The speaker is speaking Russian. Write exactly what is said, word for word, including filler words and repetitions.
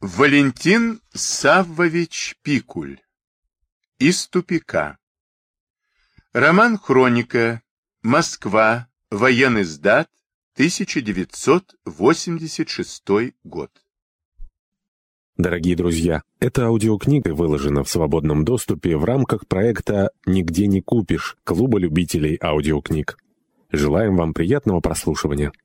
Валентин Саввович Пикуль. Из тупика. Роман «Хроника», Москва, военный сдат, тысяча девятьсот восемьдесят шестой год. Дорогие друзья, эта аудиокнига выложена в свободном доступе в рамках проекта «Нигде не купишь» Клуба любителей аудиокниг. Желаем вам приятного прослушивания.